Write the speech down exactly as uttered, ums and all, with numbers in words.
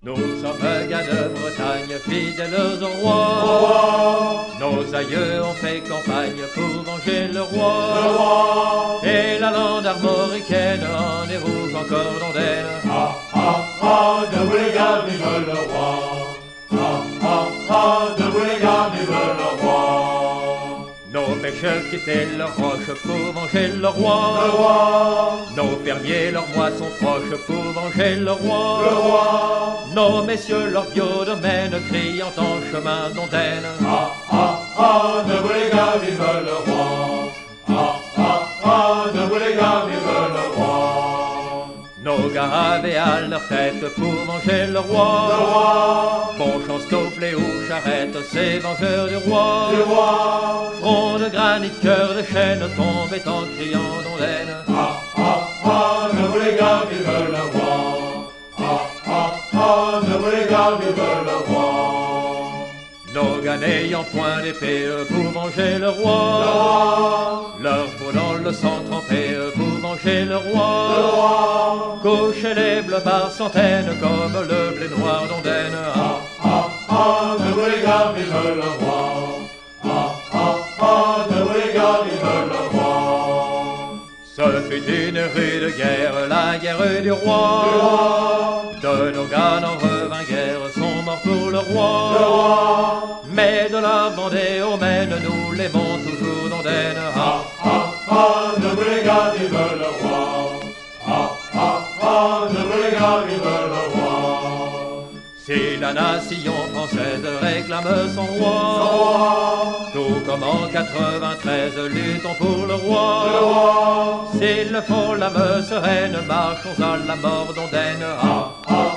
Nous sommes gars de Bretagne, fidèles au roi. Nos aïeux ont fait campagne pour venger le roi. Le roi. Et la lande armoricaine en est rouge encore d'ondaine. Ah ah ah, debout les gars, vive le roi. Ah ah ah, debout les gars, vive le roi. Nos pêcheurs quittaient leur roche pour venger le roi. Le roi. Nos fermiers leurs moissons proches pour venger le roi. Le roi. Nos messieurs leur biodomaine criant en chemin d'ondaine. Ah ah ah, debout les gars, vive le roi. Ah ah ah, debout les gars, vive le roi. Nos gars avaient à leur tête pour venger le roi. Le roi. Bonchon, Stofflet ou Charrette, ces vengeurs du roi. Du roi. Front de granit, cœur de chêne, tombaient en criant d'ondaine. Ah ah ah, debout les gars, vive le roi. Ah ah ah, debout les gars, vive le roi. Nos gars n'ayant point d'épée pour venger le roi. Le roi. Leur peau dans le sang trempé pour venger le roi. Le roi. Coucher les bleus par centaines comme le blé noir d'ondaine. Ah ah ah, debout les gars, vive le roi. Ah ah ah, debout les gars, vive le roi. Ce fut une rude guerre, la guerre du roi. Le roi. De nos gars n'en revint guère, sont morts pour le roi. Le roi. Mais de la Vendée au Maine, nous l'aimons toujours d'ondaine. Ah ah ah, debout les gars, vive le roi. Ah ah ah, debout les gars, vive le roi. Si la nation française réclame son roi, Le roi. tout comme en quatre-vingt-treize, luttons pour le roi. Le roi. S'il le faut, l'âme sereine, marchons à la mort d'ondaine. Ah ah